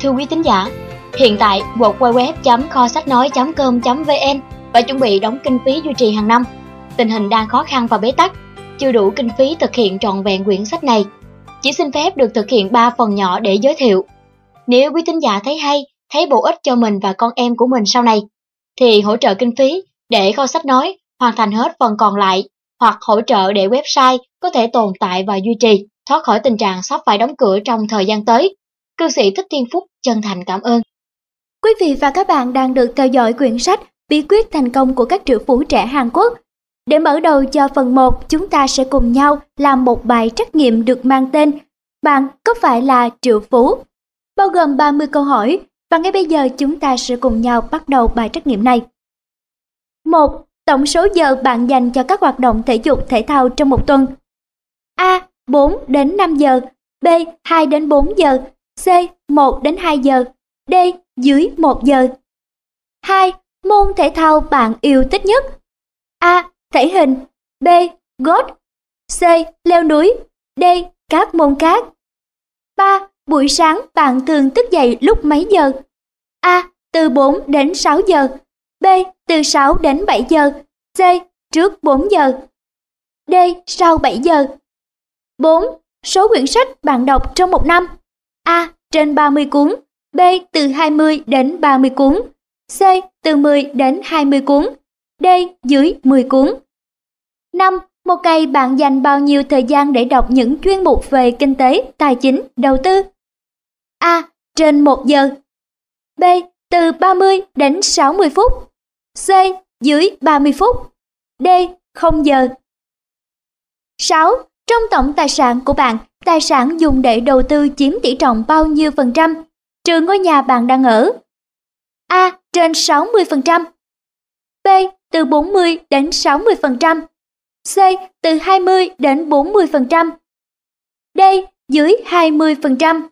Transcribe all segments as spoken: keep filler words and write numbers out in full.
Thưa quý thính giả, hiện tại w w w chấm kho sách nói chấm com chấm v n và chuẩn bị đóng kinh phí duy trì hàng năm. Tình hình đang khó khăn và bế tắc, chưa đủ kinh phí thực hiện trọn vẹn quyển sách này. Chỉ xin phép được thực hiện ba phần nhỏ để giới thiệu. Nếu quý thính giả thấy hay, thấy bổ ích cho mình và con em của mình sau này, thì hỗ trợ kinh phí để kho sách nói hoàn thành hết phần còn lại, hoặc hỗ trợ để website có thể tồn tại và duy trì, thoát khỏi tình trạng sắp phải đóng cửa trong thời gian tới. Cư sĩ Thích Thiên Phúc chân thành cảm ơn. Quý vị và các bạn đang được theo dõi quyển sách Bí quyết thành công của các triệu phú trẻ Hàn Quốc. Để mở đầu cho phần một, chúng ta sẽ cùng nhau làm một bài trắc nghiệm được mang tên Bạn có phải là triệu phú? Bao gồm ba mươi câu hỏi, và ngay bây giờ chúng ta sẽ cùng nhau bắt đầu bài trắc nghiệm này. một. Tổng số giờ bạn dành cho các hoạt động thể dục thể thao trong một tuần. A. bốn đến năm giờ, B. hai đến bốn giờ, C. một đến hai giờ, D. Dưới một giờ. hai. Môn thể thao bạn yêu thích nhất. A. Thể hình, B. Golf, C. Leo núi, D. Các môn khác. ba. Buổi sáng bạn thường thức dậy lúc mấy giờ? A. Từ bốn đến sáu giờ, B. Từ sáu đến bảy giờ, C. Trước bốn giờ, D. Sau bảy giờ. bốn. Số quyển sách bạn đọc trong một năm. A. Trên ba mươi cuốn, B. Từ hai mươi đến ba mươi cuốn, C. Từ mười đến hai mươi cuốn, D. Dưới mười cuốn. năm. Một ngày bạn dành bao nhiêu thời gian để đọc những chuyên mục về kinh tế, tài chính, đầu tư? A. Trên một giờ, B. Từ ba mươi đến sáu mươi phút, C. Dưới ba mươi phút, D. Không giờ. sáu. Trong tổng tài sản của bạn, tài sản dùng để đầu tư chiếm tỷ trọng bao nhiêu phần trăm, trừ ngôi nhà bạn đang ở? A. Trên sáu mươi phần trăm, B. Từ bốn mươi đến sáu mươi phần trăm, C. Từ hai mươi đến bốn mươi phần trăm, D. Dưới hai mươi phần trăm.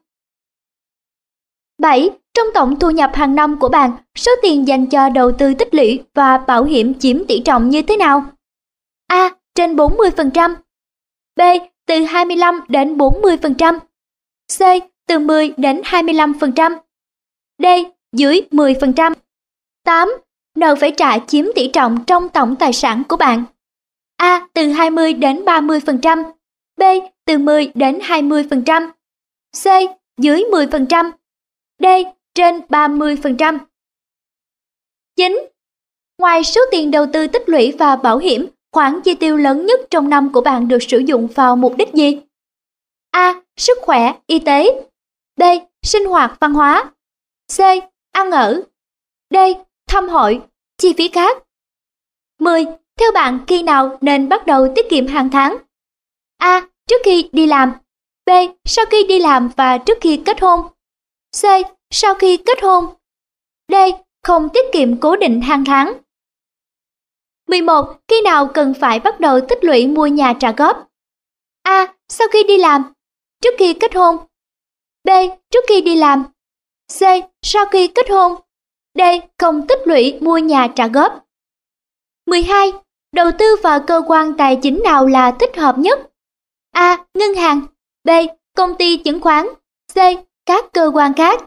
bảy. Trong tổng thu nhập hàng năm của bạn, số tiền dành cho đầu tư tích lũy và bảo hiểm chiếm tỷ trọng như thế nào? A. Trên bốn mươi phần trăm, B. Từ hai mươi lăm đến bốn mươi phần trăm, C. Từ mười đến hai mươi lăm phần trăm, D. Dưới mười phần trăm. tám. Nợ phải trả chiếm tỷ trọng trong tổng tài sản của bạn. A. Từ hai mươi đến ba mươi phần trăm, B. Từ mười đến hai mươi phần trăm, C. Dưới mười phần trăm, D. Trên ba mươi phần trăm. chín. Ngoài số tiền đầu tư tích lũy và bảo hiểm, khoản chi tiêu lớn nhất trong năm của bạn được sử dụng vào mục đích gì? A. Sức khỏe, y tế, B. Sinh hoạt văn hóa, C. Ăn ở, D. Thăm hỏi, chi phí khác. mười. Theo bạn, khi nào nên bắt đầu tiết kiệm hàng tháng? A. Trước khi đi làm, B. Sau khi đi làm và trước khi kết hôn, C. Sau khi kết hôn, D. Không tiết kiệm cố định hàng tháng. mười một. Khi nào cần phải bắt đầu tích lũy mua nhà trả góp? A. Sau khi đi làm, trước khi kết hôn, B. Trước khi đi làm, C. Sau khi kết hôn, D. Không tích lũy mua nhà trả góp. mười hai. Đầu tư vào cơ quan tài chính nào là thích hợp nhất? A. Ngân hàng, B. Công ty chứng khoán, C. Các cơ quan khác.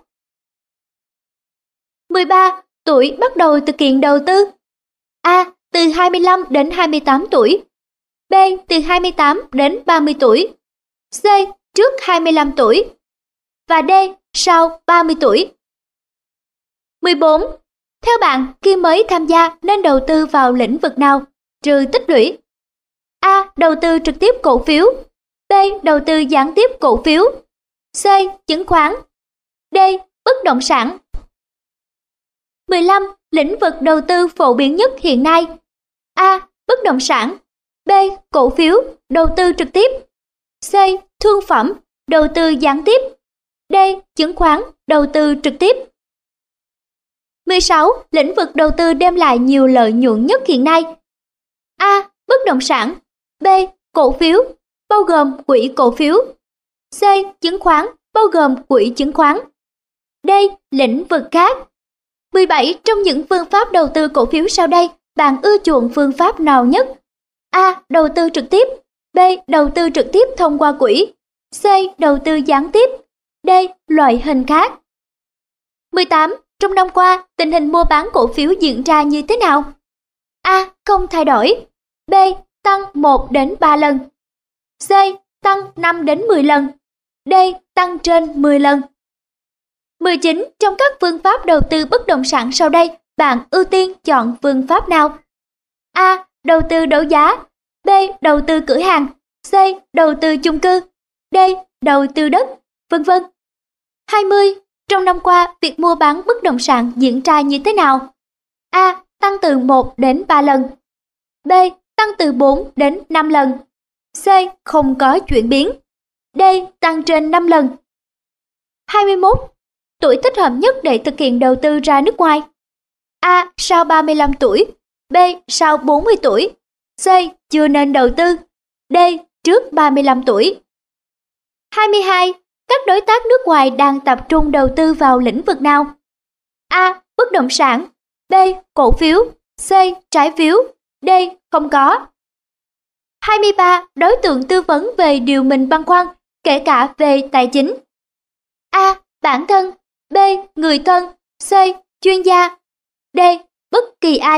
mười ba. Tuổi bắt đầu thực hiện đầu tư. A. Từ hai mươi lăm đến hai mươi tám tuổi, B. Từ hai mươi tám đến ba mươi tuổi, C. Trước hai mươi lăm tuổi, và D. Sau ba mươi tuổi. mười bốn. Theo bạn, khi mới tham gia nên đầu tư vào lĩnh vực nào, trừ tích lũy? A. Đầu tư trực tiếp cổ phiếu, B. Đầu tư gián tiếp cổ phiếu, C. Chứng khoán, D. Bất động sản. mười lăm. Lĩnh vực đầu tư phổ biến nhất hiện nay. A. Bất động sản, B. Cổ phiếu, đầu tư trực tiếp, C. Thương phẩm, đầu tư gián tiếp, D. Chứng khoán, đầu tư trực tiếp. mười sáu. Lĩnh vực đầu tư đem lại nhiều lợi nhuận nhất hiện nay. A. Bất động sản, B. Cổ phiếu, bao gồm quỹ cổ phiếu, C. Chứng khoán, bao gồm quỹ chứng khoán, D. Lĩnh vực khác. mười bảy. Trong những phương pháp đầu tư cổ phiếu sau đây, bạn ưa chuộng phương pháp nào nhất? A. Đầu tư trực tiếp, B. Đầu tư trực tiếp thông qua quỹ, C. Đầu tư gián tiếp, D. Loại hình khác. mười tám. Trong năm qua, tình hình mua bán cổ phiếu diễn ra như thế nào? A. Không thay đổi. B. Tăng một đến ba lần. C. Tăng năm đến mười lần. D. Tăng trên mười lần. mười chín. Trong các phương pháp đầu tư bất động sản sau đây, bạn ưu tiên chọn phương pháp nào? A. Đầu tư đấu giá. B. Đầu tư cửa hàng. C. Đầu tư chung cư. D. Đầu tư đất, vân vân. hai mươi. Trong năm qua, việc mua bán bất động sản diễn ra như thế nào? A. Tăng từ một đến ba lần. B. Tăng từ bốn đến năm lần. C. Không có chuyển biến. D. Tăng trên năm lần. hai mươi mốt. Tuổi thích hợp nhất để thực hiện đầu tư ra nước ngoài. A. Sau ba mươi lăm tuổi. B. Sau bốn mươi tuổi. C. Chưa nên đầu tư. D. Trước ba mươi lăm tuổi. hai mươi hai. Các đối tác nước ngoài đang tập trung đầu tư vào lĩnh vực nào? A. Bất động sản. B. Cổ phiếu. C. Trái phiếu. D. Không có. hai mươi ba. Đối tượng tư vấn về điều mình băn khoăn, kể cả về tài chính. A. Bản thân. B. Người thân. C. Chuyên gia. D. Bất kỳ ai.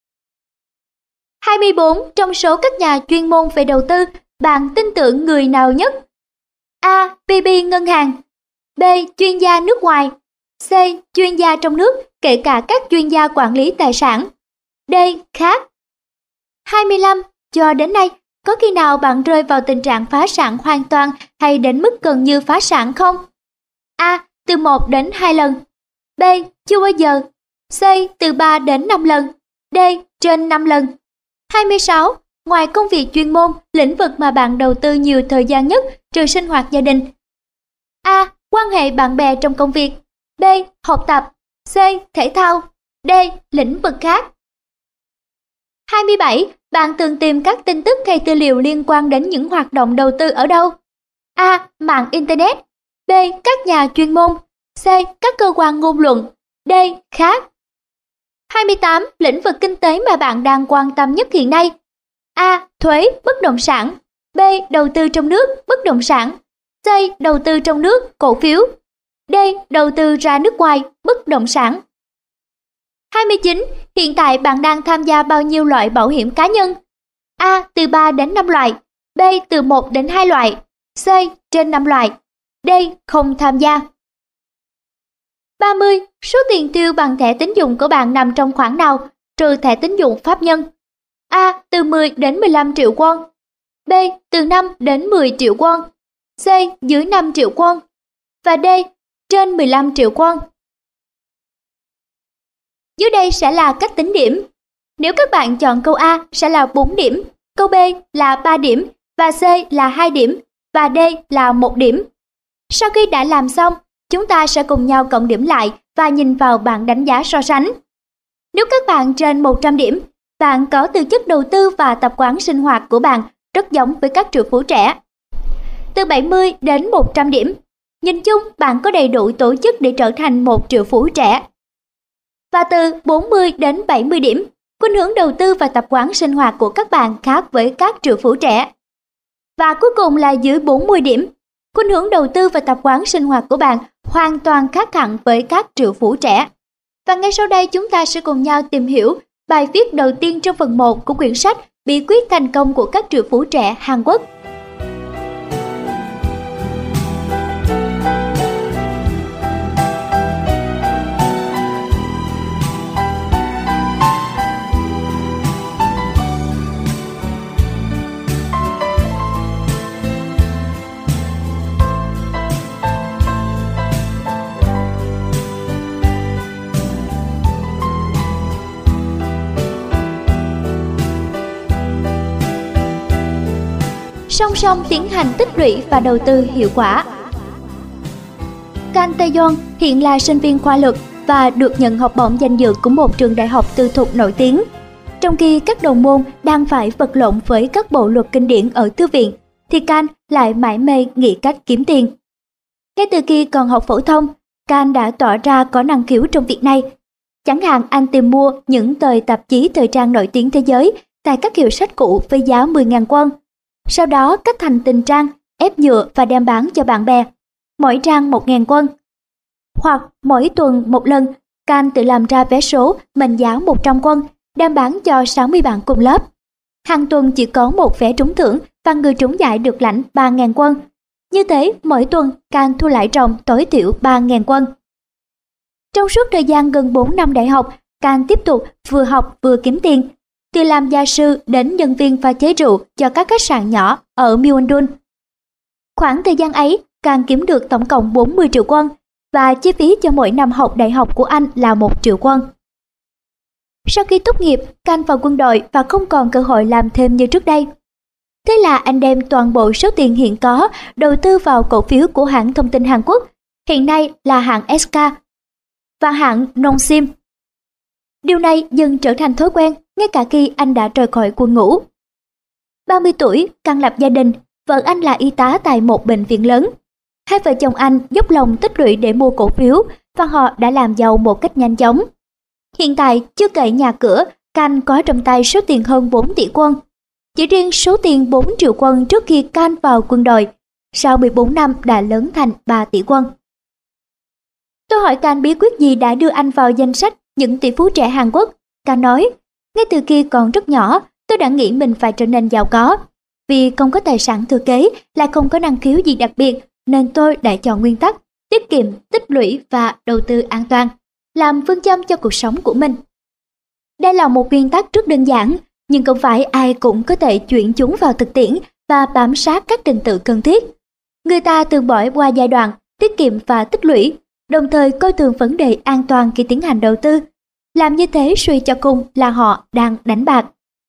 hai mươi bốn. Trong số các nhà chuyên môn về đầu tư, bạn tin tưởng người nào nhất? A. pê bê ngân hàng. B. Chuyên gia nước ngoài. C. Chuyên gia trong nước, kể cả các chuyên gia quản lý tài sản. D. Khác. hai mươi lăm. Cho đến nay, có khi nào bạn rơi vào tình trạng phá sản hoàn toàn hay đến mức gần như phá sản không? A. Từ một đến hai lần. B. Chưa bao giờ. C. Từ ba đến năm lần. D. Trên năm lần. hai mươi sáu. Ngoài công việc chuyên môn, lĩnh vực mà bạn đầu tư nhiều thời gian nhất trừ sinh hoạt gia đình. A. Quan hệ bạn bè trong công việc. B. Học tập. C. Thể thao. D. Lĩnh vực khác. hai mươi bảy. Bạn thường tìm các tin tức hay tư liệu liên quan đến những hoạt động đầu tư ở đâu? A. Mạng Internet. B. Các nhà chuyên môn. C. Các cơ quan ngôn luận. D. Khác. hai mươi tám. Lĩnh vực kinh tế mà bạn đang quan tâm nhất hiện nay. A. Thuế, bất động sản. B. Đầu tư trong nước, bất động sản. C. Đầu tư trong nước, cổ phiếu. D. Đầu tư ra nước ngoài, bất động sản. hai mươi chín. Hiện tại bạn đang tham gia bao nhiêu loại bảo hiểm cá nhân? A. Từ ba đến năm loại. B. Từ một đến hai loại. C. Trên năm loại. D. Không tham gia. ba mươi. Số tiền tiêu bằng thẻ tín dụng của bạn nằm trong khoản nào, trừ thẻ tín dụng pháp nhân? A. Từ mười đến mười lăm triệu won. B. Từ năm đến mười triệu won. C. Dưới năm triệu won. Và D. Trên mười lăm triệu won. Dưới đây sẽ là cách tính điểm. Nếu các bạn chọn câu A sẽ là bốn điểm, câu B là ba điểm, và C là hai điểm, và D là một điểm. Sau khi đã làm xong, chúng ta sẽ cùng nhau cộng điểm lại và nhìn vào bảng đánh giá so sánh. Nếu các bạn trên một trăm điểm, bạn có tư chất đầu tư và tập quán sinh hoạt của bạn rất giống với các triệu phú trẻ. Từ bảy mươi đến một trăm điểm, nhìn chung bạn có đầy đủ tố chất để trở thành một triệu phú trẻ. Và từ bốn mươi đến bảy mươi điểm, khuynh hướng đầu tư và tập quán sinh hoạt của các bạn khác với các triệu phú trẻ. Và cuối cùng là dưới bốn mươi điểm, khuynh hướng đầu tư và tập quán sinh hoạt của bạn hoàn toàn khác hẳn với các triệu phú trẻ. Và ngay sau đây chúng ta sẽ cùng nhau tìm hiểu bài viết đầu tiên trong phần một của quyển sách Bí quyết thành công của các triệu phú trẻ Hàn Quốc. Song song tiến hành tích lũy và đầu tư hiệu quả. Kang Tae-yeon hiện là sinh viên khoa luật và được nhận học bổng danh dự của một trường đại học tư thục nổi tiếng. Trong khi các đồng môn đang phải vật lộn với các bộ luật kinh điển ở thư viện, thì Kang lại mải mê nghĩ cách kiếm tiền. Ngay từ khi còn học phổ thông, Kang đã tỏ ra có năng khiếu trong việc này. Chẳng hạn anh tìm mua những tờ tạp chí thời trang nổi tiếng thế giới tại các hiệu sách cũ với giá mười nghìn won. Sau đó cắt thành từng trang, ép nhựa và đem bán cho bạn bè. Mỗi trang một nghìn won. Hoặc mỗi tuần một lần, Can tự làm ra vé số mệnh giá một trăm won, đem bán cho sáu mươi bạn cùng lớp. Hàng tuần chỉ có một vé trúng thưởng và người trúng giải được lãnh ba nghìn won. Như thế, mỗi tuần Can thu lãi ròng tối thiểu ba nghìn won. Trong suốt thời gian gần bốn năm đại học, Can tiếp tục vừa học vừa kiếm tiền, từ làm gia sư đến nhân viên pha chế rượu cho các khách sạn nhỏ ở Myeongdong. Khoảng thời gian ấy, Can kiếm được tổng cộng bốn mươi triệu won và chi phí cho mỗi năm học đại học của anh là một triệu won. Sau khi tốt nghiệp, Can vào quân đội và không còn cơ hội làm thêm như trước đây. Thế là anh đem toàn bộ số tiền hiện có đầu tư vào cổ phiếu của hãng thông tin Hàn Quốc, hiện nay là hãng ét ca và hãng Nongsim. Điều này dần trở thành thói quen ngay cả khi anh đã rời khỏi quân ngũ. ba mươi tuổi, Can lập gia đình, vợ anh là y tá tại một bệnh viện lớn. Hai vợ chồng anh dốc lòng tích lũy để mua cổ phiếu và họ đã làm giàu một cách nhanh chóng. Hiện tại, chưa kể nhà cửa, Can có trong tay số tiền hơn bốn tỷ won. Chỉ riêng số tiền bốn triệu won trước khi Can vào quân đội, sau mười bốn năm đã lớn thành ba tỷ won. Tôi hỏi Can bí quyết gì đã đưa anh vào danh sách những tỷ phú trẻ Hàn Quốc. Can nói, ngay từ khi còn rất nhỏ, tôi đã nghĩ mình phải trở nên giàu có. Vì không có tài sản thừa kế, lại không có năng khiếu gì đặc biệt, nên tôi đã chọn nguyên tắc tiết kiệm, tích lũy và đầu tư an toàn, làm phương châm cho cuộc sống của mình. Đây là một nguyên tắc rất đơn giản, nhưng không phải ai cũng có thể chuyển chúng vào thực tiễn và bám sát các trình tự cần thiết. Người ta từ bỏ qua giai đoạn tiết kiệm và tích lũy, đồng thời coi thường vấn đề an toàn khi tiến hành đầu tư. Làm như thế suy cho cùng là họ đang đánh bạc.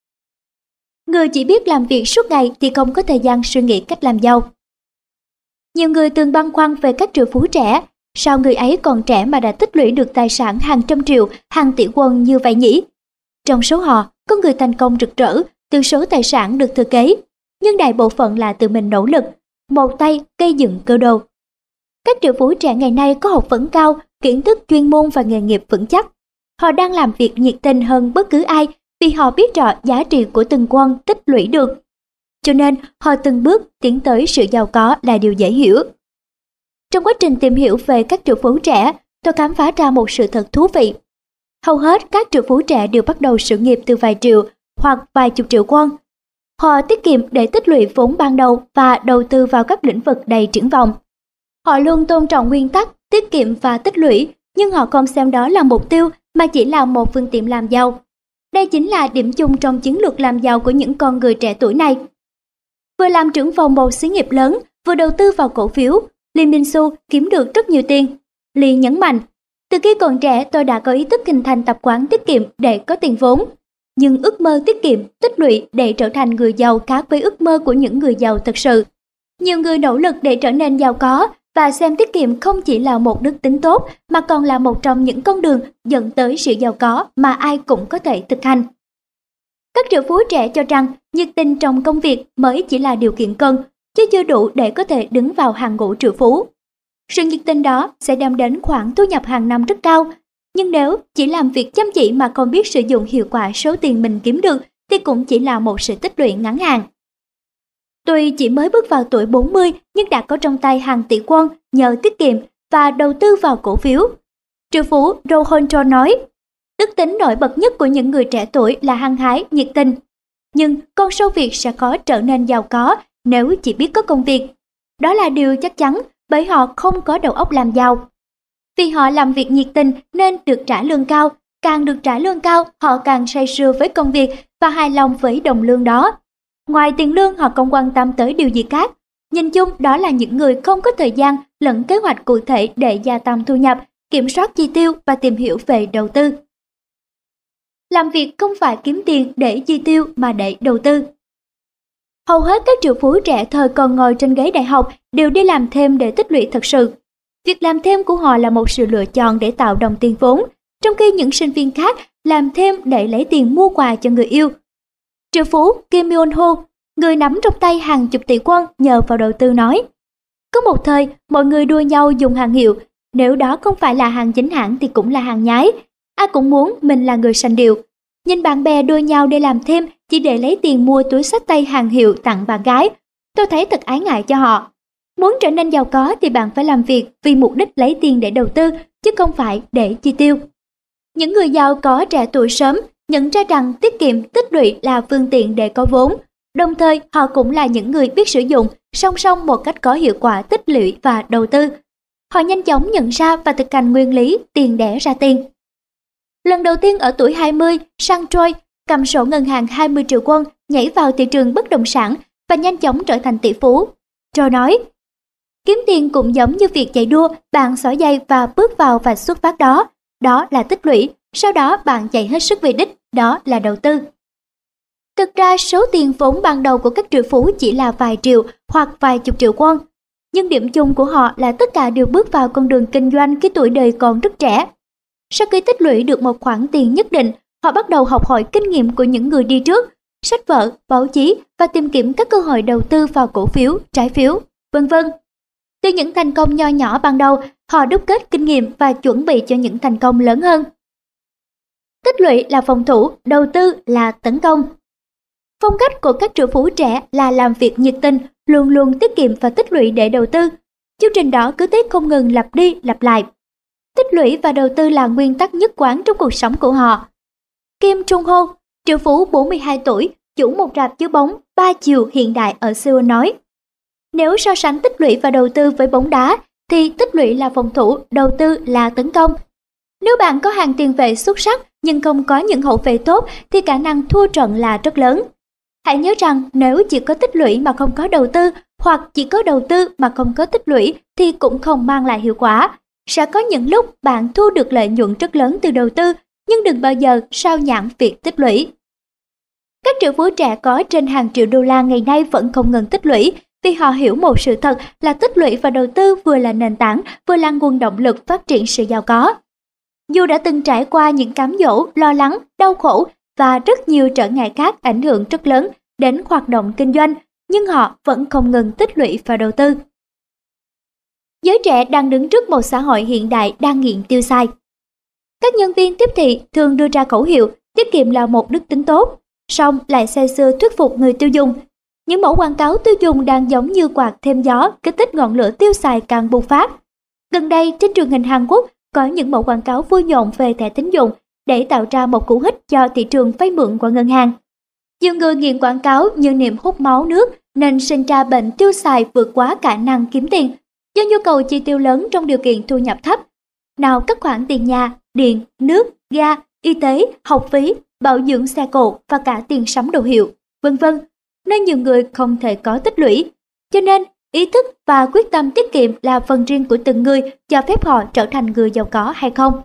Người chỉ biết làm việc suốt ngày thì không có thời gian suy nghĩ cách làm giàu. Nhiều người từng băn khoăn về các triệu phú trẻ, sao người ấy còn trẻ mà đã tích lũy được tài sản hàng trăm triệu, hàng tỷ won như vậy nhỉ? Trong số họ, có người thành công rực rỡ từ số tài sản được thừa kế, nhưng đại bộ phận là tự mình nỗ lực, một tay gây dựng cơ đồ. Các triệu phú trẻ ngày nay có học vấn cao, kiến thức chuyên môn và nghề nghiệp vững chắc. Họ đang làm việc nhiệt tình hơn bất cứ ai vì họ biết rõ giá trị của từng won tích lũy được. Cho nên họ từng bước tiến tới sự giàu có là điều dễ hiểu. Trong quá trình tìm hiểu về các triệu phú trẻ, tôi khám phá ra một sự thật thú vị. Hầu hết các triệu phú trẻ đều bắt đầu sự nghiệp từ vài triệu hoặc vài chục triệu won. Họ tiết kiệm để tích lũy vốn ban đầu và đầu tư vào các lĩnh vực đầy triển vọng. Họ luôn tôn trọng nguyên tắc tiết kiệm và tích lũy, nhưng họ không xem đó là mục tiêu mà chỉ là một phương tiện làm giàu. Đây chính là điểm chung trong chiến lược làm giàu của những con người trẻ tuổi này. Vừa làm trưởng phòng một xí nghiệp lớn, vừa đầu tư vào cổ phiếu, Lee Min-soo kiếm được rất nhiều tiền. Lee nhấn mạnh, từ khi còn trẻ tôi đã có ý thức hình thành tập quán tiết kiệm để có tiền vốn. Nhưng ước mơ tiết kiệm, tích lũy để trở thành người giàu khác với ước mơ của những người giàu thật sự. Nhiều người nỗ lực để trở nên giàu có và xem tiết kiệm không chỉ là một đức tính tốt mà còn là một trong những con đường dẫn tới sự giàu có mà ai cũng có thể thực hành. Các triệu phú trẻ cho rằng nhiệt tình trong công việc mới chỉ là điều kiện cần, chứ chưa đủ để có thể đứng vào hàng ngũ triệu phú. Sự nhiệt tình đó sẽ đem đến khoản thu nhập hàng năm rất cao, nhưng nếu chỉ làm việc chăm chỉ mà không biết sử dụng hiệu quả số tiền mình kiếm được thì cũng chỉ là một sự tích lũy ngắn hạn. Tuy chỉ mới bước vào tuổi bốn mươi nhưng đã có trong tay hàng tỷ won nhờ tiết kiệm và đầu tư vào cổ phiếu. Triệu phú Roh Hon-cho nói, đức tính nổi bật nhất của những người trẻ tuổi là hăng hái, nhiệt tình. Nhưng con sâu việc sẽ khó trở nên giàu có nếu chỉ biết có công việc. Đó là điều chắc chắn bởi họ không có đầu óc làm giàu. Vì họ làm việc nhiệt tình nên được trả lương cao, càng được trả lương cao họ càng say sưa với công việc và hài lòng với đồng lương đó. Ngoài tiền lương họ không quan tâm tới điều gì khác. Nhìn chung đó là những người không có thời gian lẫn kế hoạch cụ thể để gia tăng thu nhập, kiểm soát chi tiêu và tìm hiểu về đầu tư. Làm việc không phải kiếm tiền để chi tiêu mà để đầu tư. Hầu hết các triệu phú trẻ thời còn ngồi trên ghế đại học đều đi làm thêm để tích lũy thật sự. Việc làm thêm của họ là một sự lựa chọn để tạo đồng tiền vốn, trong khi những sinh viên khác làm thêm để lấy tiền mua quà cho người yêu. Triệu phú Kim Myung-ho, người nắm trong tay hàng chục tỷ won nhờ vào đầu tư nói, có một thời mọi người đua nhau dùng hàng hiệu, nếu đó không phải là hàng chính hãng thì cũng là hàng nhái. Ai cũng muốn mình là người sành điệu. Nhìn bạn bè đua nhau để làm thêm chỉ để lấy tiền mua túi xách tay hàng hiệu tặng bạn gái, tôi thấy thật ái ngại cho họ. Muốn trở nên giàu có thì bạn phải làm việc vì mục đích lấy tiền để đầu tư, chứ không phải để chi tiêu. Những người giàu có trẻ tuổi sớm nhận ra rằng tiết kiệm tích lũy là phương tiện để có vốn. Đồng thời, họ cũng là những người biết sử dụng song song một cách có hiệu quả tích lũy và đầu tư. Họ nhanh chóng nhận ra và thực hành nguyên lý tiền đẻ ra tiền. Lần đầu tiên ở tuổi hai mươi, Sang Choi cầm sổ ngân hàng hai mươi triệu won nhảy vào thị trường bất động sản và nhanh chóng trở thành tỷ phú. Choi nói, kiếm tiền cũng giống như việc chạy đua, bạn xỏ giày và bước vào và xuất phát đó. Đó là tích lũy, sau đó bạn chạy hết sức về đích, đó là đầu tư. Thực ra số tiền vốn ban đầu của các triệu phú chỉ là vài triệu hoặc vài chục triệu won. Nhưng điểm chung của họ là tất cả đều bước vào con đường kinh doanh khi tuổi đời còn rất trẻ. Sau khi tích lũy được một khoản tiền nhất định, họ bắt đầu học hỏi kinh nghiệm của những người đi trước, sách vở, báo chí và tìm kiếm các cơ hội đầu tư vào cổ phiếu, trái phiếu, vân vân. Từ những thành công nho nhỏ ban đầu, họ đúc kết kinh nghiệm và chuẩn bị cho những thành công lớn hơn. Tích lũy là phòng thủ, đầu tư là tấn công. Phong cách của các triệu phú trẻ là làm việc nhiệt tình, luôn luôn tiết kiệm và tích lũy để đầu tư. Chương trình đó cứ thế không ngừng lặp đi lặp lại. Tích lũy và đầu tư là nguyên tắc nhất quán trong cuộc sống của họ. Kim Trung Ho, triệu phú bốn mươi hai tuổi, chủ một rạp chiếu bóng ba chiều hiện đại ở Seoul nói, nếu so sánh tích lũy và đầu tư với bóng đá, thì tích lũy là phòng thủ, đầu tư là tấn công. Nếu bạn có hàng tiền vệ xuất sắc nhưng không có những hậu vệ tốt thì khả năng thua trận là rất lớn. Hãy nhớ rằng nếu chỉ có tích lũy mà không có đầu tư, hoặc chỉ có đầu tư mà không có tích lũy thì cũng không mang lại hiệu quả. Sẽ có những lúc bạn thu được lợi nhuận rất lớn từ đầu tư, nhưng đừng bao giờ sao nhãng việc tích lũy. Các triệu phú trẻ có trên hàng triệu đô la ngày nay vẫn không ngừng tích lũy, vì họ hiểu một sự thật là tích lũy và đầu tư vừa là nền tảng, vừa là nguồn động lực phát triển sự giàu có. Dù đã từng trải qua những cám dỗ, lo lắng, đau khổ và rất nhiều trở ngại khác ảnh hưởng rất lớn đến hoạt động kinh doanh, nhưng họ vẫn không ngừng tích lũy và đầu tư. Giới trẻ đang đứng trước một xã hội hiện đại đang nghiện tiêu xài. Các nhân viên tiếp thị thường đưa ra khẩu hiệu tiết kiệm là một đức tính tốt, song lại say sưa thuyết phục người tiêu dùng. Những mẫu quảng cáo tiêu dùng đang giống như quạt thêm gió, kích thích ngọn lửa tiêu xài càng bùng phát. Gần đây, trên truyền hình Hàn Quốc có những mẫu quảng cáo vui nhộn về thẻ tín dụng để tạo ra một cú hích cho thị trường vay mượn qua ngân hàng. Nhiều người nghiện quảng cáo như niềm hút máu nước nên sinh ra bệnh tiêu xài vượt quá khả năng kiếm tiền, do nhu cầu chi tiêu lớn trong điều kiện thu nhập thấp. Nào các khoản tiền nhà, điện, nước, ga, y tế, học phí, bảo dưỡng xe cộ và cả tiền sắm đồ hiệu, vân vân. Nên nhiều người không thể có tích lũy. Cho nên, ý thức và quyết tâm tiết kiệm là phần riêng của từng người, cho phép họ trở thành người giàu có hay không.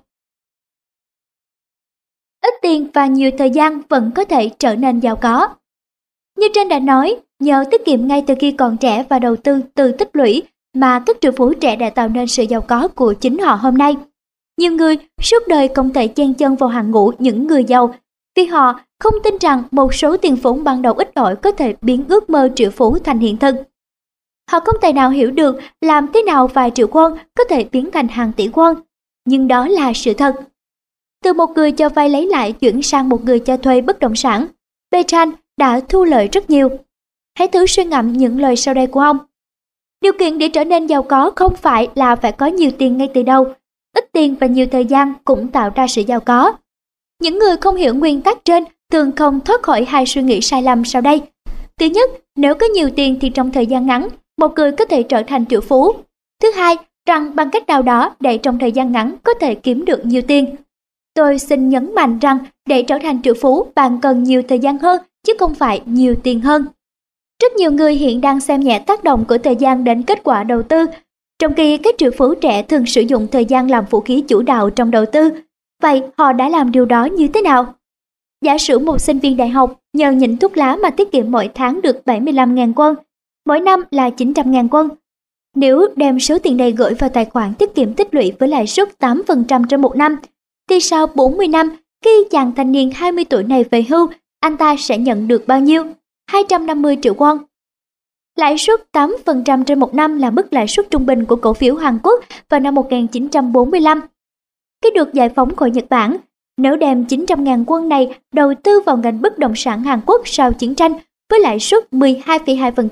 Ít tiền và nhiều thời gian vẫn có thể trở nên giàu có. Như trên đã nói, nhờ tiết kiệm ngay từ khi còn trẻ và đầu tư từ tích lũy mà các triệu phú trẻ đã tạo nên sự giàu có của chính họ hôm nay. Nhiều người suốt đời không thể chen chân vào hàng ngũ những người giàu vì họ không tin rằng một số tiền vốn ban đầu ít ỏi có thể biến ước mơ triệu phú thành hiện thực. Họ không thể nào hiểu được làm thế nào vài triệu won có thể biến thành hàng tỷ won, nhưng đó là sự thật. Từ một người cho vay lấy lại chuyển sang một người cho thuê bất động sản, Bertrand đã thu lợi rất nhiều. Hãy thử suy ngẫm những lời sau đây của ông. Điều kiện để trở nên giàu có không phải là phải có nhiều tiền ngay từ đầu. Ít tiền và nhiều thời gian cũng tạo ra sự giàu có. Những người không hiểu nguyên tắc trên thường không thoát khỏi hai suy nghĩ sai lầm sau đây. Thứ nhất, nếu có nhiều tiền thì trong thời gian ngắn, một người có thể trở thành triệu phú. Thứ hai, rằng bằng cách nào đó để trong thời gian ngắn có thể kiếm được nhiều tiền. Tôi xin nhấn mạnh rằng để trở thành triệu phú bạn cần nhiều thời gian hơn chứ không phải nhiều tiền hơn. Rất nhiều người hiện đang xem nhẹ tác động của thời gian đến kết quả đầu tư, trong khi các triệu phú trẻ thường sử dụng thời gian làm vũ khí chủ đạo trong đầu tư. Vậy họ đã làm điều đó như thế nào? Giả sử một sinh viên đại học nhờ nhịn thuốc lá mà tiết kiệm mỗi tháng được bảy mươi lăm nghìn won, mỗi năm là chín trăm nghìn won. Nếu đem số tiền này gửi vào tài khoản tiết kiệm tích lũy với lãi suất tám phần trăm trên một năm, thì sau bốn mươi năm, khi chàng thanh niên hai mươi tuổi này về hưu, anh ta sẽ nhận được bao nhiêu? hai trăm năm mươi triệu won. Lãi suất tám phần trăm trên một năm là mức lãi suất trung bình của cổ phiếu Hàn Quốc vào năm một nghìn chín trăm bốn mươi lăm. Khi được giải phóng khỏi Nhật Bản, nếu đem chín trăm nghìn won này đầu tư vào ngành bất động sản Hàn Quốc sau chiến tranh với lãi suất mười hai phẩy hai phần trăm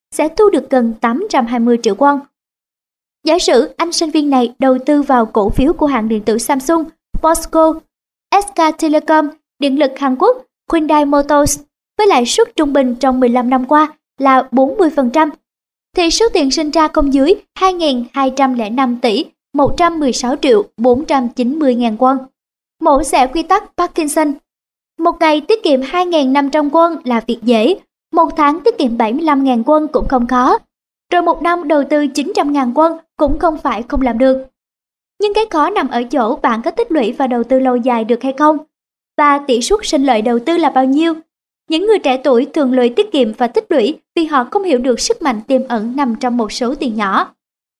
sẽ thu được gần tám trăm hai mươi triệu won. Giả sử anh sinh viên này đầu tư vào cổ phiếu của hãng điện tử Samsung, Posco, ét ca Telecom, Điện lực Hàn Quốc, Hyundai Motors với lãi suất trung bình trong mười lăm năm qua là bốn mươi phần trăm, thì số tiền sinh ra không dưới hai nghìn hai trăm lẻ năm tỷ một trăm mười sáu triệu bốn trăm chín mươi ngàn won. Mổ xẻ quy tắc Parkinson. Một ngày tiết kiệm hai nghìn năm trăm won là việc dễ, một tháng tiết kiệm bảy mươi lăm nghìn won cũng không khó, rồi một năm đầu tư chín trăm nghìn won cũng không phải không làm được. Nhưng cái khó nằm ở chỗ bạn có tích lũy và đầu tư lâu dài được hay không, và tỷ suất sinh lợi đầu tư là bao nhiêu. Những người trẻ tuổi thường lười tiết kiệm và tích lũy vì họ không hiểu được sức mạnh tiềm ẩn nằm trong một số tiền nhỏ.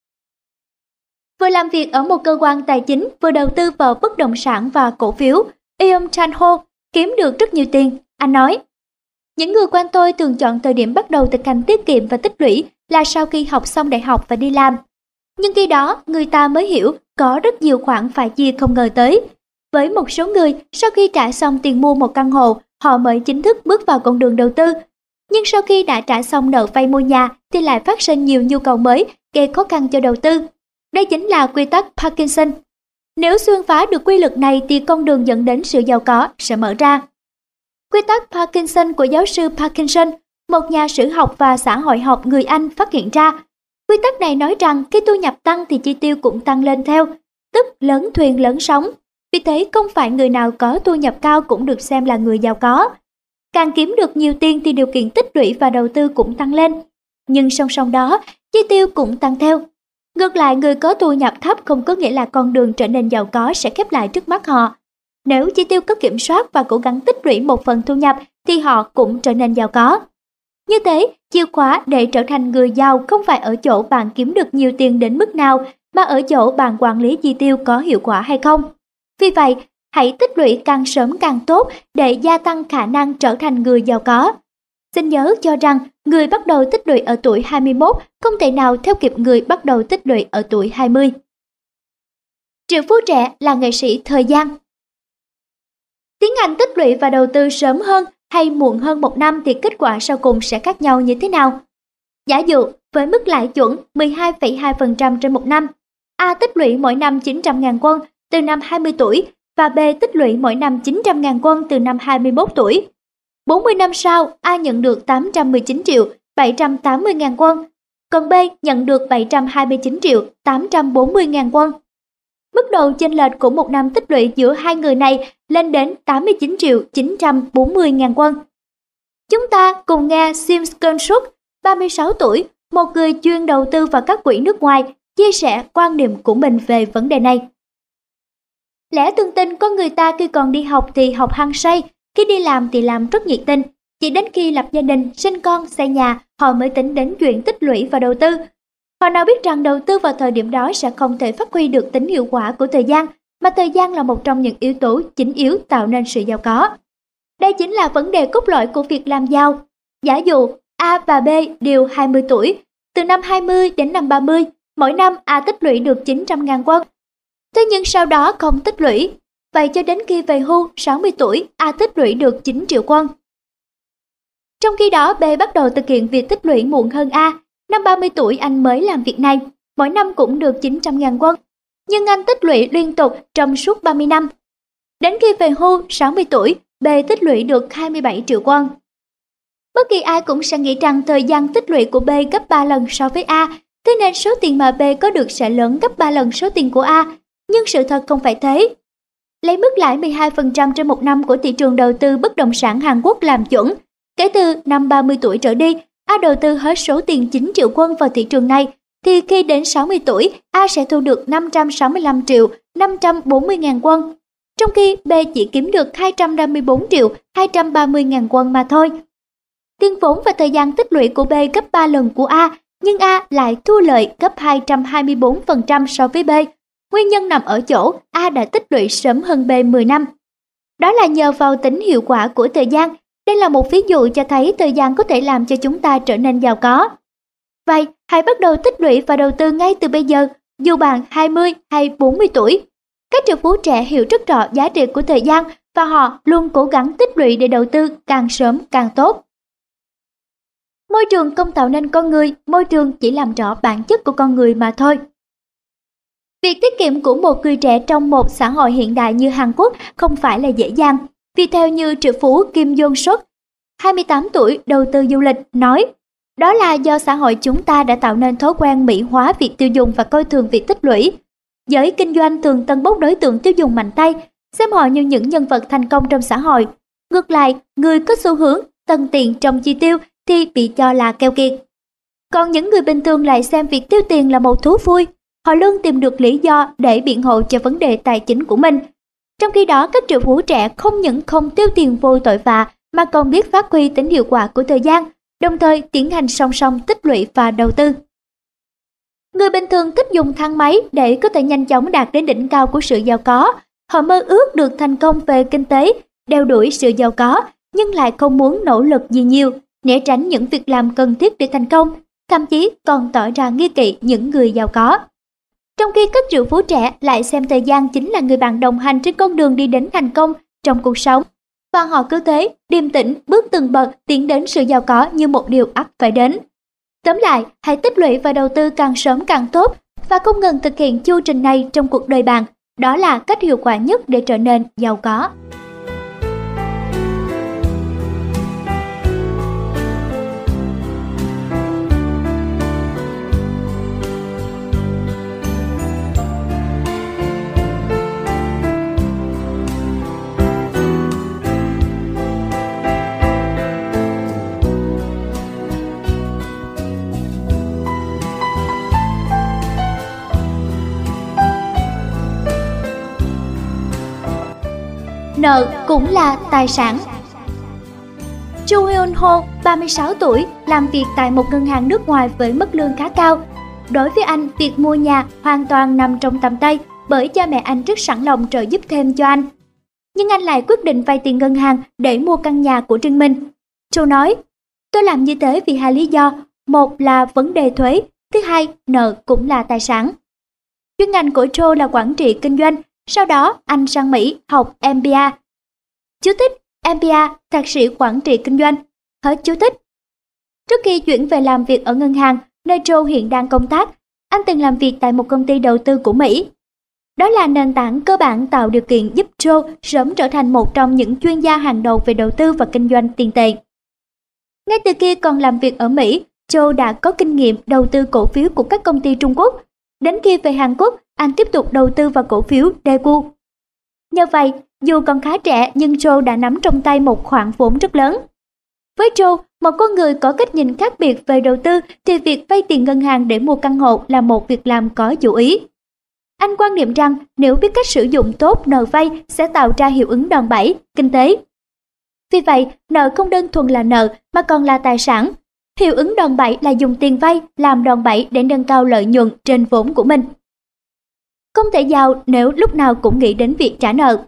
Vừa làm việc ở một cơ quan tài chính, vừa đầu tư vào bất động sản và cổ phiếu, Eom Chan-ho kiếm được rất nhiều tiền. Anh nói, những người quen tôi thường chọn thời điểm bắt đầu thực hành tiết kiệm và tích lũy là sau khi học xong đại học và đi làm. Nhưng khi đó, người ta mới hiểu có rất nhiều khoản phải chia không ngờ tới. Với một số người, sau khi trả xong tiền mua một căn hộ, họ mới chính thức bước vào con đường đầu tư. Nhưng sau khi đã trả xong nợ vay mua nhà thì lại phát sinh nhiều nhu cầu mới, gây khó khăn cho đầu tư. Đây chính là quy tắc Parkinson. Nếu xuyên phá được quy luật này thì con đường dẫn đến sự giàu có sẽ mở ra. Quy tắc Parkinson của giáo sư Parkinson, một nhà sử học và xã hội học người Anh phát hiện ra. Quy tắc này nói rằng khi thu nhập tăng thì chi tiêu cũng tăng lên theo, tức lớn thuyền lớn sóng. Vì thế không phải người nào có thu nhập cao cũng được xem là người giàu có. Càng kiếm được nhiều tiền thì điều kiện tích lũy và đầu tư cũng tăng lên. Nhưng song song đó, chi tiêu cũng tăng theo. Ngược lại, người có thu nhập thấp không có nghĩa là con đường trở nên giàu có sẽ khép lại trước mắt họ. Nếu chi tiêu có kiểm soát và cố gắng tích lũy một phần thu nhập thì họ cũng trở nên giàu có. Như thế, chìa khóa để trở thành người giàu không phải ở chỗ bạn kiếm được nhiều tiền đến mức nào, mà ở chỗ bạn quản lý chi tiêu có hiệu quả hay không. Vì vậy, hãy tích lũy càng sớm càng tốt để gia tăng khả năng trở thành người giàu có. Xin nhớ cho rằng, người bắt đầu tích lũy ở tuổi hai mươi mốt không thể nào theo kịp người bắt đầu tích lũy ở tuổi hai mươi. Triệu phú trẻ là nghệ sĩ thời gian. Tiến hành tích lũy và đầu tư sớm hơn hay muộn hơn một năm thì kết quả sau cùng sẽ khác nhau như thế nào? Giả dụ, với mức lãi chuẩn mười hai phẩy hai phần trăm trên một năm, A tích lũy mỗi năm chín trăm nghìn won từ năm hai mươi tuổi và B tích lũy mỗi năm chín trăm nghìn won từ năm hai mươi mốt tuổi. bốn mươi năm sau, A nhận được tám trăm mười chín triệu bảy trăm tám mươi nghìn won, còn B nhận được bảy trăm hai mươi chín triệu tám trăm bốn mươi nghìn won. Mức độ chênh lệch của một năm tích lũy giữa hai người này lên đến tám mươi chín triệu chín trăm bốn mươi nghìn won. Chúng ta cùng nghe Sim Keun-suk, ba mươi sáu tuổi, một người chuyên đầu tư vào các quỹ nước ngoài, chia sẻ quan điểm của mình về vấn đề này. Lẽ thường tình con người ta khi còn đi học thì học hăng say, khi đi làm thì làm rất nhiệt tình. Chỉ đến khi lập gia đình, sinh con, xây nhà, họ mới tính đến chuyện tích lũy và đầu tư. Họ nào biết rằng đầu tư vào thời điểm đó sẽ không thể phát huy được tính hiệu quả của thời gian, mà thời gian là một trong những yếu tố chính yếu tạo nên sự giàu có. Đây chính là vấn đề cốt lõi của việc làm giàu. Giả dụ, A và B đều hai mươi tuổi, từ năm hai mươi đến năm ba mươi, mỗi năm A tích lũy được chín trăm nghìn won. Thế nhưng sau đó không tích lũy, vậy cho đến khi về hưu sáu mươi tuổi, A tích lũy được chín triệu won. Trong khi đó, B bắt đầu thực hiện việc tích lũy muộn hơn A, năm ba mươi tuổi anh mới làm việc này, mỗi năm cũng được chín trăm nghìn won. Nhưng anh tích lũy liên tục trong suốt ba mươi năm. Đến khi về hưu sáu mươi tuổi, B tích lũy được hai mươi bảy triệu won. Bất kỳ ai cũng sẽ nghĩ rằng thời gian tích lũy của B gấp ba lần so với A, thế nên số tiền mà B có được sẽ lớn gấp ba lần số tiền của A. Nhưng sự thật không phải thế. Lấy mức lãi mười hai phần trăm trên một năm của thị trường đầu tư bất động sản Hàn Quốc làm chuẩn, kể từ năm ba mươi tuổi trở đi, A đầu tư hết số tiền chín triệu won vào thị trường này, thì khi đến sáu mươi tuổi, A sẽ thu được năm trăm sáu mươi lăm triệu năm trăm bốn mươi nghìn won, trong khi B chỉ kiếm được hai trăm năm mươi bốn triệu hai trăm ba mươi nghìn won mà thôi. Tiền vốn và thời gian tích lũy của B gấp ba lần của A, nhưng A lại thua lợi gấp hai trăm hai mươi bốn phần trăm so với B. Nguyên nhân nằm ở chỗ A đã tích lũy sớm hơn B mười năm. Đó là nhờ vào tính hiệu quả của thời gian. Đây là một ví dụ cho thấy thời gian có thể làm cho chúng ta trở nên giàu có. Vậy, hãy bắt đầu tích lũy và đầu tư ngay từ bây giờ, dù bạn hai mươi hay bốn mươi tuổi. Các triệu phú trẻ hiểu rất rõ giá trị của thời gian và họ luôn cố gắng tích lũy để đầu tư càng sớm càng tốt. Môi trường không tạo nên con người, môi trường chỉ làm rõ bản chất của con người mà thôi. Việc tiết kiệm của một người trẻ trong một xã hội hiện đại như Hàn Quốc không phải là dễ dàng, vì theo như triệu phú Kim Jong-suk, hai mươi tám tuổi, đầu tư du lịch, nói, đó là do xã hội chúng ta đã tạo nên thói quen mỹ hóa việc tiêu dùng và coi thường việc tích lũy. Giới kinh doanh thường tâng bốc đối tượng tiêu dùng mạnh tay, xem họ như những nhân vật thành công trong xã hội. Ngược lại, người có xu hướng tần tiền trong chi tiêu thì bị cho là keo kiệt. Còn những người bình thường lại xem việc tiêu tiền là một thú vui. Họ luôn tìm được lý do để biện hộ cho vấn đề tài chính của mình. Trong khi đó, các triệu phú trẻ không những không tiêu tiền vô tội vạ mà còn biết phát huy tính hiệu quả của thời gian, đồng thời tiến hành song song tích lũy và đầu tư. Người bình thường thích dùng thang máy để có thể nhanh chóng đạt đến đỉnh cao của sự giàu có. Họ mơ ước được thành công về kinh tế, đeo đuổi sự giàu có, nhưng lại không muốn nỗ lực gì nhiều, né tránh những việc làm cần thiết để thành công, thậm chí còn tỏ ra nghi kỵ những người giàu có. Trong khi các triệu phú trẻ lại xem thời gian chính là người bạn đồng hành trên con đường đi đến thành công trong cuộc sống, và họ cứ thế, điềm tĩnh, bước từng bậc tiến đến sự giàu có như một điều ắt phải đến. Tóm lại, hãy tích lũy và đầu tư càng sớm càng tốt, và không ngừng thực hiện chu trình này trong cuộc đời bạn. Đó là cách hiệu quả nhất để trở nên giàu có. Nợ cũng là tài sản. Chu Hyun Ho, ba mươi sáu tuổi, làm việc tại một ngân hàng nước ngoài với mức lương khá cao. Đối với anh, việc mua nhà hoàn toàn nằm trong tầm tay bởi cha mẹ anh rất sẵn lòng trợ giúp thêm cho anh. Nhưng anh lại quyết định vay tiền ngân hàng để mua căn nhà của riêng mình. Chu nói, tôi làm như thế vì hai lý do. Một là vấn đề thuế, thứ hai, nợ cũng là tài sản. Chuyên ngành của Chu là quản trị kinh doanh. Sau đó, anh sang Mỹ học em bê a. Chú thích: em bê a, thạc sĩ quản trị kinh doanh. Hết chú thích. Trước khi chuyển về làm việc ở ngân hàng, nơi Joe hiện đang công tác, anh từng làm việc tại một công ty đầu tư của Mỹ. Đó là nền tảng cơ bản tạo điều kiện giúp Joe sớm trở thành một trong những chuyên gia hàng đầu về đầu tư và kinh doanh tiền tệ. Ngay từ khi còn làm việc ở Mỹ, Joe đã có kinh nghiệm đầu tư cổ phiếu của các công ty Trung Quốc. Đến khi về Hàn Quốc, anh tiếp tục đầu tư vào cổ phiếu Daewoo. Nhờ vậy, dù còn khá trẻ nhưng Joe đã nắm trong tay một khoản vốn rất lớn. Với Joe, một con người có cách nhìn khác biệt về đầu tư thì việc vay tiền ngân hàng để mua căn hộ là một việc làm có chủ ý. Anh quan niệm rằng nếu biết cách sử dụng tốt nợ vay sẽ tạo ra hiệu ứng đòn bẩy, kinh tế. Vì vậy, nợ không đơn thuần là nợ mà còn là tài sản. Hiệu ứng đòn bẩy là dùng tiền vay làm đòn bẩy để nâng cao lợi nhuận trên vốn của mình. Không thể giàu nếu lúc nào cũng nghĩ đến việc trả nợ.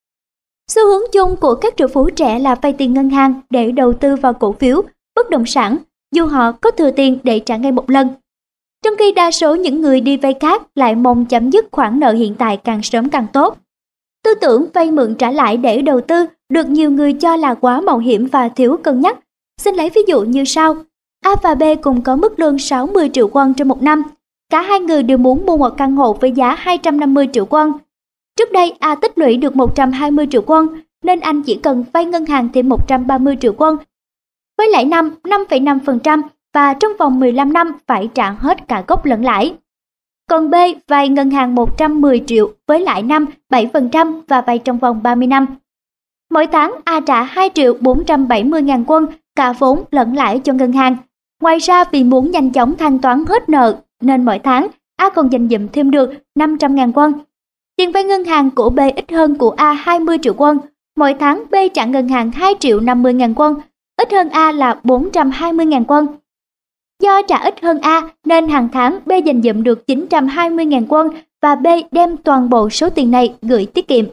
Xu hướng chung của các triệu phú trẻ là vay tiền ngân hàng để đầu tư vào cổ phiếu, bất động sản, dù họ có thừa tiền để trả ngay một lần. Trong khi đa số những người đi vay khác lại mong chấm dứt khoản nợ hiện tại càng sớm càng tốt. Tư tưởng vay mượn trả lãi để đầu tư được nhiều người cho là quá mạo hiểm và thiếu cân nhắc. Xin lấy ví dụ như sau. A và B cùng có mức lương sáu mươi triệu won trên một năm. Cả hai người đều muốn mua một căn hộ với giá hai trăm năm mươi triệu won. Trước đây A tích lũy được một trăm hai mươi triệu won, nên anh chỉ cần vay ngân hàng thêm một trăm ba mươi triệu won. Với lãi năm năm phẩy năm phần trăm và trong vòng mười lăm năm phải trả hết cả gốc lẫn lãi. Còn B vay ngân hàng một trăm mười triệu với lãi năm bảy phần trăm và vay trong vòng ba mươi năm. Mỗi tháng A trả hai triệu bốn trăm bảy mươi ngàn won cả vốn lẫn lãi cho ngân hàng. Ngoài ra vì muốn nhanh chóng thanh toán hết nợ nên mỗi tháng A còn dành dụm thêm được năm trăm ngàn won. Tiền vay ngân hàng của B ít hơn của A hai mươi triệu won. Mỗi tháng B trả ngân hàng hai triệu năm mươi ngàn won, ít hơn A là bốn trăm hai mươi ngàn won. Do trả ít hơn A nên hàng tháng B dành dụm được chín trăm hai mươi ngàn won và B đem toàn bộ số tiền này gửi tiết kiệm.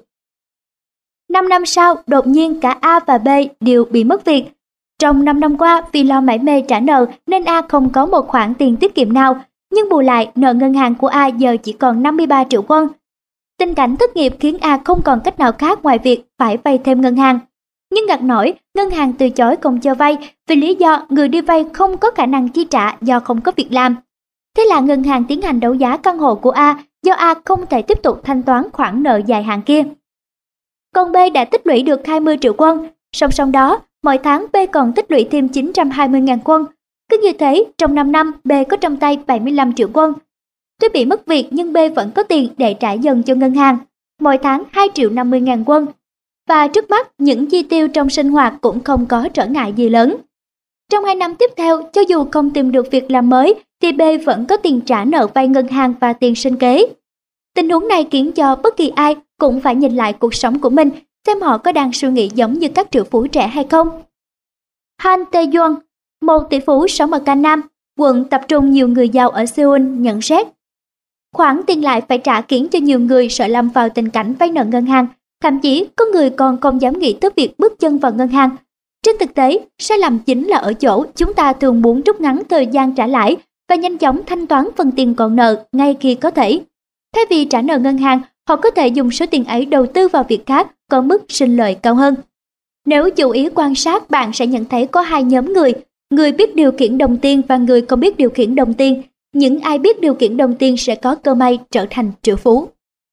năm năm sau, đột nhiên cả A và B đều bị mất việc. Trong năm năm qua, vì lo mải mê trả nợ nên A không có một khoản tiền tiết kiệm nào, nhưng bù lại nợ ngân hàng của A giờ chỉ còn năm mươi ba triệu won. Tình cảnh thất nghiệp khiến A không còn cách nào khác ngoài việc phải vay thêm ngân hàng. Nhưng ngặt nổi, ngân hàng từ chối không cho vay vì lý do người đi vay không có khả năng chi trả do không có việc làm. Thế là ngân hàng tiến hành đấu giá căn hộ của A do A không thể tiếp tục thanh toán khoản nợ dài hạn kia. Còn B đã tích lũy được hai mươi triệu won. Song song đó, mỗi tháng B còn tích lũy thêm chín trăm hai mươi nghìn won. Cứ như thế, trong năm năm B có trong tay bảy mươi lăm triệu won. Tuy bị mất việc nhưng B vẫn có tiền để trả dần cho ngân hàng, mỗi tháng hai triệu năm mươi nghìn won. Và trước mắt, những chi tiêu trong sinh hoạt cũng không có trở ngại gì lớn. Trong hai năm tiếp theo, cho dù không tìm được việc làm mới, thì B vẫn có tiền trả nợ vay ngân hàng và tiền sinh kế. Tình huống này khiến cho bất kỳ ai cũng phải nhìn lại cuộc sống của mình, xem họ có đang suy nghĩ giống như các triệu phú trẻ hay không. Han Tae-yeon, một tỷ phú sống ở Gangnam, quận tập trung nhiều người giàu ở Seoul, nhận xét. Khoản tiền lại phải trả khiến cho nhiều người sợ lâm vào tình cảnh vay nợ ngân hàng, thậm chí có người còn không dám nghĩ tới việc bước chân vào ngân hàng. Trên thực tế, sai lầm chính là ở chỗ chúng ta thường muốn rút ngắn thời gian trả lãi và nhanh chóng thanh toán phần tiền còn nợ ngay khi có thể. Thay vì trả nợ ngân hàng, họ có thể dùng số tiền ấy đầu tư vào việc khác có mức sinh lợi cao hơn. Nếu chú ý quan sát, bạn sẽ nhận thấy có hai nhóm người, người biết điều khiển đồng tiền và người không biết điều khiển đồng tiền. Những ai biết điều khiển đồng tiền sẽ có cơ may trở thành triệu phú.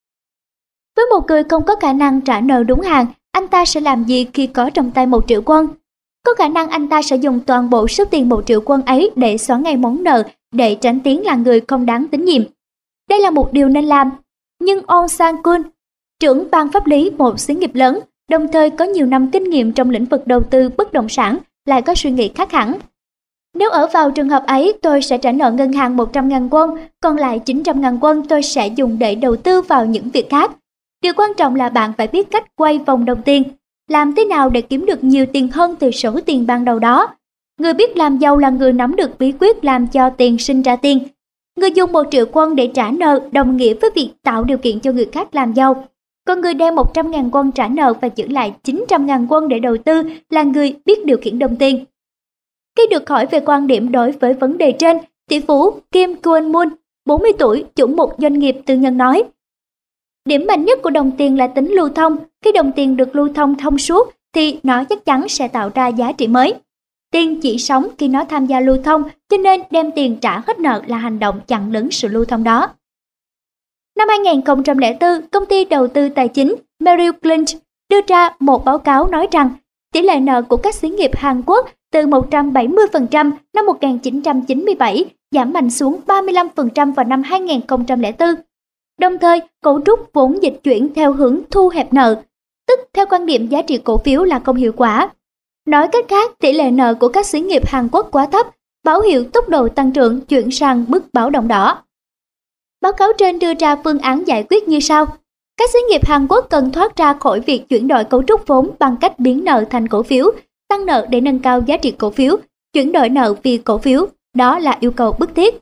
Với một người không có khả năng trả nợ đúng hạn, anh ta sẽ làm gì khi có trong tay một triệu won? Có khả năng anh ta sẽ dùng toàn bộ số tiền một triệu won ấy để xóa ngay món nợ để tránh tiếng là người không đáng tín nhiệm. Đây là một điều nên làm. Nhưng On Sang-kun, trưởng ban pháp lý một xí nghiệp lớn, đồng thời có nhiều năm kinh nghiệm trong lĩnh vực đầu tư bất động sản, lại có suy nghĩ khác hẳn. Nếu ở vào trường hợp ấy, tôi sẽ trả nợ ngân hàng một trăm nghìn won, còn lại chín trăm nghìn won tôi sẽ dùng để đầu tư vào những việc khác. Điều quan trọng là bạn phải biết cách quay vòng đồng tiền, làm thế nào để kiếm được nhiều tiền hơn từ số tiền ban đầu đó. Người biết làm giàu là người nắm được bí quyết làm cho tiền sinh ra tiền. Người dùng một triệu won để trả nợ đồng nghĩa với việc tạo điều kiện cho người khác làm giàu. Còn người đem một trăm nghìn won trả nợ và giữ lại chín trăm nghìn won để đầu tư là người biết điều khiển đồng tiền. Khi được hỏi về quan điểm đối với vấn đề trên, tỷ phú Kim Kwon-moon, bốn mươi tuổi, chủ một doanh nghiệp tư nhân nói: điểm mạnh nhất của đồng tiền là tính lưu thông. Khi đồng tiền được lưu thông thông suốt thì nó chắc chắn sẽ tạo ra giá trị mới. Tiền chỉ sống khi nó tham gia lưu thông, cho nên đem tiền trả hết nợ là hành động chặn đứng sự lưu thông đó. Năm hai nghìn không trăm lẻ bốn, công ty đầu tư tài chính Merrill Lynch đưa ra một báo cáo nói rằng tỷ lệ nợ của các xí nghiệp Hàn Quốc từ một trăm bảy mươi phần trăm năm một nghìn chín trăm chín mươi bảy giảm mạnh xuống ba mươi lăm phần trăm vào năm hai nghìn không trăm lẻ bốn. Đồng thời, cấu trúc vốn dịch chuyển theo hướng thu hẹp nợ, tức theo quan điểm giá trị cổ phiếu là không hiệu quả. Nói cách khác, tỷ lệ nợ của các xí nghiệp Hàn Quốc quá thấp, báo hiệu tốc độ tăng trưởng chuyển sang mức báo động đỏ. Báo cáo trên đưa ra phương án giải quyết như sau. Các xí nghiệp Hàn Quốc cần thoát ra khỏi việc chuyển đổi cấu trúc vốn bằng cách biến nợ thành cổ phiếu, tăng nợ để nâng cao giá trị cổ phiếu, chuyển đổi nợ vì cổ phiếu, đó là yêu cầu bức thiết.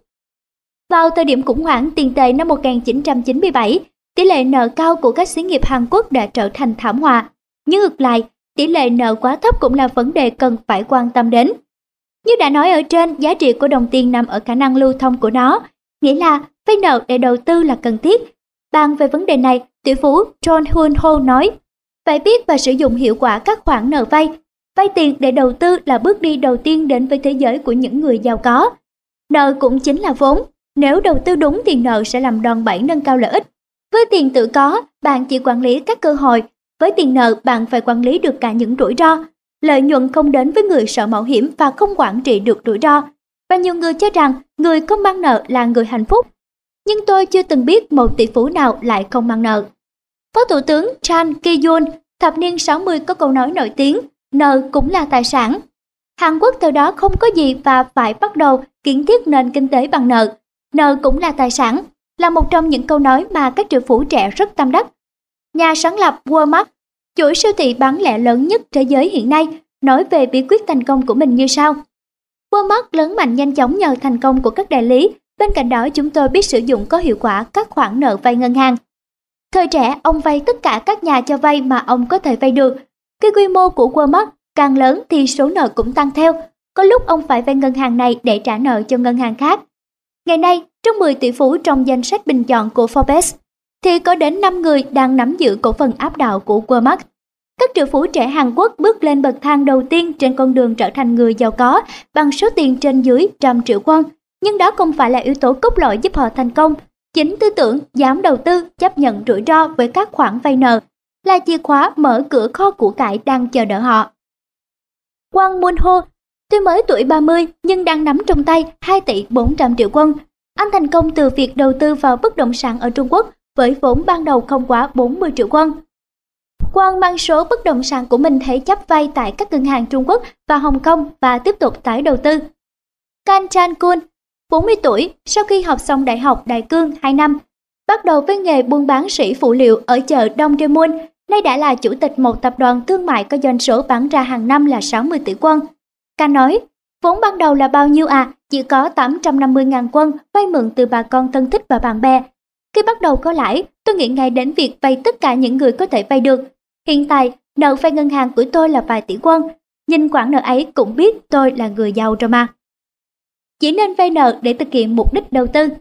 Vào thời điểm khủng hoảng tiền tệ năm một nghìn chín trăm chín mươi bảy, tỷ lệ nợ cao của các xí nghiệp Hàn Quốc đã trở thành thảm họa. Nhưng ngược lại, tỷ lệ nợ quá thấp cũng là vấn đề cần phải quan tâm đến. Như đã nói ở trên, giá trị của đồng tiền nằm ở khả năng lưu thông của nó, nghĩa là vay nợ để đầu tư là cần thiết. Bàn về vấn đề này, tỷ phú John Hun Ho nói, phải biết và sử dụng hiệu quả các khoản nợ vay. Vay tiền để đầu tư là bước đi đầu tiên đến với thế giới của những người giàu có. Nợ cũng chính là vốn. Nếu đầu tư đúng thì nợ sẽ làm đòn bẩy nâng cao lợi ích. Với tiền tự có, bạn chỉ quản lý các cơ hội. Với tiền nợ, bạn phải quản lý được cả những rủi ro. Lợi nhuận không đến với người sợ mạo hiểm và không quản trị được rủi ro. Và nhiều người cho rằng người không mang nợ là người hạnh phúc. Nhưng tôi chưa từng biết một tỷ phú nào lại không mang nợ. Phó Thủ tướng Chan Ki-yoon thập niên sáu mươi có câu nói nổi tiếng, nợ cũng là tài sản. Hàn Quốc từ đó không có gì và phải bắt đầu kiến thiết nền kinh tế bằng nợ. Nợ cũng là tài sản, là một trong những câu nói mà các triệu phú trẻ rất tâm đắc. Nhà sáng lập Walmart, chuỗi siêu thị bán lẻ lớn nhất thế giới hiện nay, nói về bí quyết thành công của mình như sau. Walmart lớn mạnh nhanh chóng nhờ thành công của các đại lý, bên cạnh đó chúng tôi biết sử dụng có hiệu quả các khoản nợ vay ngân hàng. Thời trẻ, ông vay tất cả các nhà cho vay mà ông có thể vay được. Khi quy mô của Walmart càng lớn thì số nợ cũng tăng theo, có lúc ông phải vay ngân hàng này để trả nợ cho ngân hàng khác. Ngày nay, trong mười tỷ phú trong danh sách bình chọn của Forbes, thì có đến năm người đang nắm giữ cổ phần áp đảo của Walmart. Các triệu phú trẻ Hàn Quốc bước lên bậc thang đầu tiên trên con đường trở thành người giàu có bằng số tiền trên dưới trăm triệu won. Nhưng đó không phải là yếu tố cốt lõi giúp họ thành công. Chính tư tưởng dám đầu tư, chấp nhận rủi ro với các khoản vay nợ là chìa khóa mở cửa kho của cải đang chờ đợi họ. Kwang Moon-ho tuy mới tuổi ba mươi nhưng đang nắm trong tay hai tỷ bốn trăm triệu won. Anh thành công từ việc đầu tư vào bất động sản ở Trung Quốc với vốn ban đầu không quá bốn mươi triệu won. Kwang mang số bất động sản của mình thế chấp vay tại các ngân hàng Trung Quốc và Hồng Kông và tiếp tục tái đầu tư. Kang Chan-kun, bốn mươi tuổi, sau khi học xong Đại học Đại Cương hai năm, bắt đầu với nghề buôn bán sỉ phụ liệu ở chợ Dongdaemun, nay đã là chủ tịch một tập đoàn thương mại có doanh số bán ra hàng năm là sáu mươi tỷ won. Kang nói, vốn ban đầu là bao nhiêu à? Chỉ có tám trăm năm mươi nghìn won vay mượn từ bà con thân thích và bạn bè. Khi bắt đầu có lãi, tôi nghĩ ngay đến việc vay tất cả những người có thể vay được. Hiện tại, nợ vay ngân hàng của tôi là vài tỷ won. Nhìn khoản nợ ấy cũng biết tôi là người giàu rồi mà. Chỉ nên vay nợ để thực hiện mục đích đầu tư.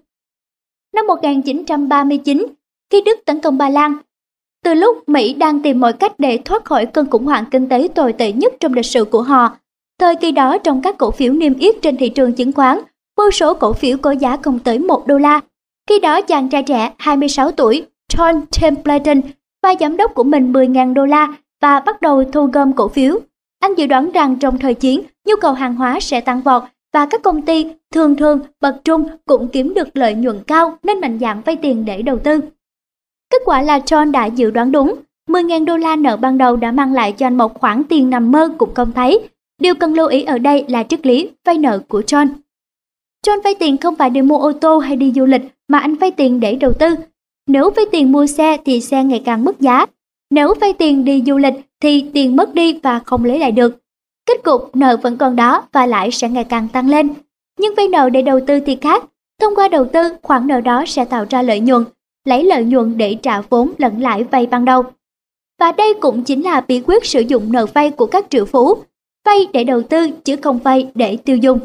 Năm một nghìn chín trăm ba mươi chín, khi Đức tấn công Ba Lan, từ lúc Mỹ đang tìm mọi cách để thoát khỏi cơn khủng hoảng kinh tế tồi tệ nhất trong lịch sử của họ, thời kỳ đó trong các cổ phiếu niêm yết trên thị trường chứng khoán, vô số cổ phiếu có giá không tới một đô la. Khi đó chàng trai trẻ hai mươi sáu tuổi, John Templeton, vay giám đốc của mình mười nghìn đô la và bắt đầu thu gom cổ phiếu. Anh dự đoán rằng trong thời chiến, nhu cầu hàng hóa sẽ tăng vọt và các công ty thường thường bậc trung cũng kiếm được lợi nhuận cao nên mạnh dạn vay tiền để đầu tư. Kết quả là John đã dự đoán đúng. mười nghìn đô la nợ ban đầu đã mang lại cho anh một khoản tiền nằm mơ cũng không thấy. Điều cần lưu ý ở đây là triết lý vay nợ của John. John vay tiền không phải để mua ô tô hay đi du lịch mà anh vay tiền để đầu tư. Nếu vay tiền mua xe thì xe ngày càng mất giá. Nếu vay tiền đi du lịch thì tiền mất đi và không lấy lại được. Kết cục nợ vẫn còn đó và lãi sẽ ngày càng tăng lên. Nhưng vay nợ để đầu tư thì khác. Thông qua đầu tư, khoản nợ đó sẽ tạo ra lợi nhuận, lấy lợi nhuận để trả vốn lẫn lãi vay ban đầu. Và đây cũng chính là bí quyết sử dụng nợ vay của các triệu phú. Vay để đầu tư chứ không vay để tiêu dùng.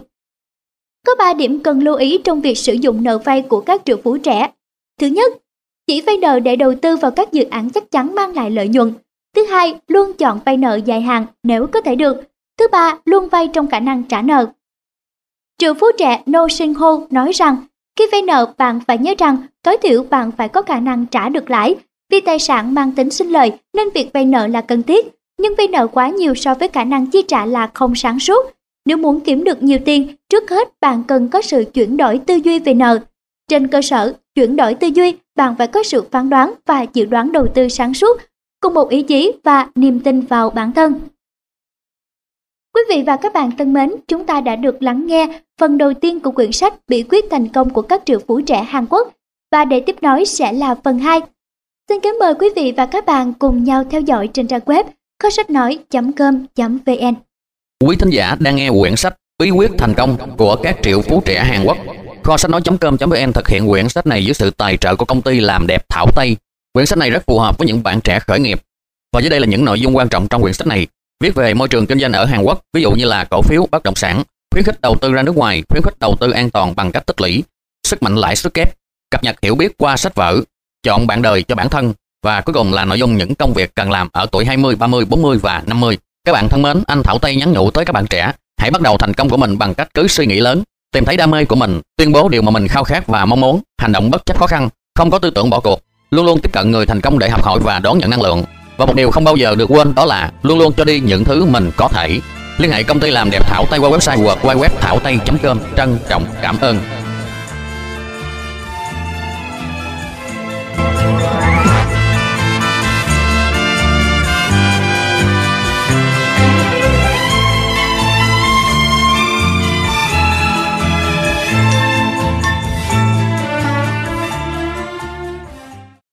Có ba điểm cần lưu ý trong việc sử dụng nợ vay của các triệu phú trẻ. Thứ nhất, chỉ vay nợ để đầu tư vào các dự án chắc chắn mang lại lợi nhuận. Thứ hai, luôn chọn vay nợ dài hạn nếu có thể được. Thứ ba, luôn vay trong khả năng trả nợ. Triệu phú trẻ No Shin Ho nói rằng, khi vay nợ bạn phải nhớ rằng tối thiểu bạn phải có khả năng trả được lãi. Vì tài sản mang tính sinh lợi nên việc vay nợ là cần thiết. Nhưng vay nợ quá nhiều so với khả năng chi trả là không sáng suốt. Nếu muốn kiếm được nhiều tiền, trước hết bạn cần có sự chuyển đổi tư duy về nợ. Trên cơ sở chuyển đổi tư duy, bạn phải có sự phán đoán và dự đoán đầu tư sáng suốt, cùng một ý chí và niềm tin vào bản thân. Quý vị và các bạn thân mến, chúng ta đã được lắng nghe phần đầu tiên của quyển sách Bí quyết thành công của các triệu phú trẻ Hàn Quốc. Và để tiếp nối sẽ là phần hai. Xin kính mời quý vị và các bạn cùng nhau theo dõi trên trang web kho sách nói chấm com chấm vn. Quý thính giả đang nghe quyển sách Bí quyết thành công của các triệu phú trẻ Hàn Quốc. Kho sách nói chấm com chấm vn thực hiện quyển sách này dưới sự tài trợ của công ty làm đẹp Thảo Tây. Quyển sách này rất phù hợp với những bạn trẻ khởi nghiệp. Và dưới đây là những nội dung quan trọng trong quyển sách này. Viết về môi trường kinh doanh ở Hàn Quốc, ví dụ như là cổ phiếu, bất động sản, khuyến khích đầu tư ra nước ngoài, khuyến khích đầu tư an toàn bằng cách tích lũy, sức mạnh lãi suất kép, cập nhật hiểu biết qua sách vở, chọn bạn đời cho bản thân và cuối cùng là nội dung những công việc cần làm ở tuổi hai mươi, ba mươi, bốn mươi và năm mươi. Các bạn thân mến, anh Thảo Tây nhắn nhủ tới các bạn trẻ, hãy bắt đầu thành công của mình bằng cách cứ suy nghĩ lớn, tìm thấy đam mê của mình, tuyên bố điều mà mình khao khát và mong muốn, hành động bất chấp khó khăn, không có tư tưởng bỏ cuộc, luôn luôn tiếp cận người thành công để học hỏi và đón nhận năng lượng. Và một điều không bao giờ được quên đó là luôn luôn cho đi những thứ mình có thể. Liên hệ công ty làm đẹp Thảo Tây qua website w w w chấm thảo tây chấm com. Trân trọng cảm ơn.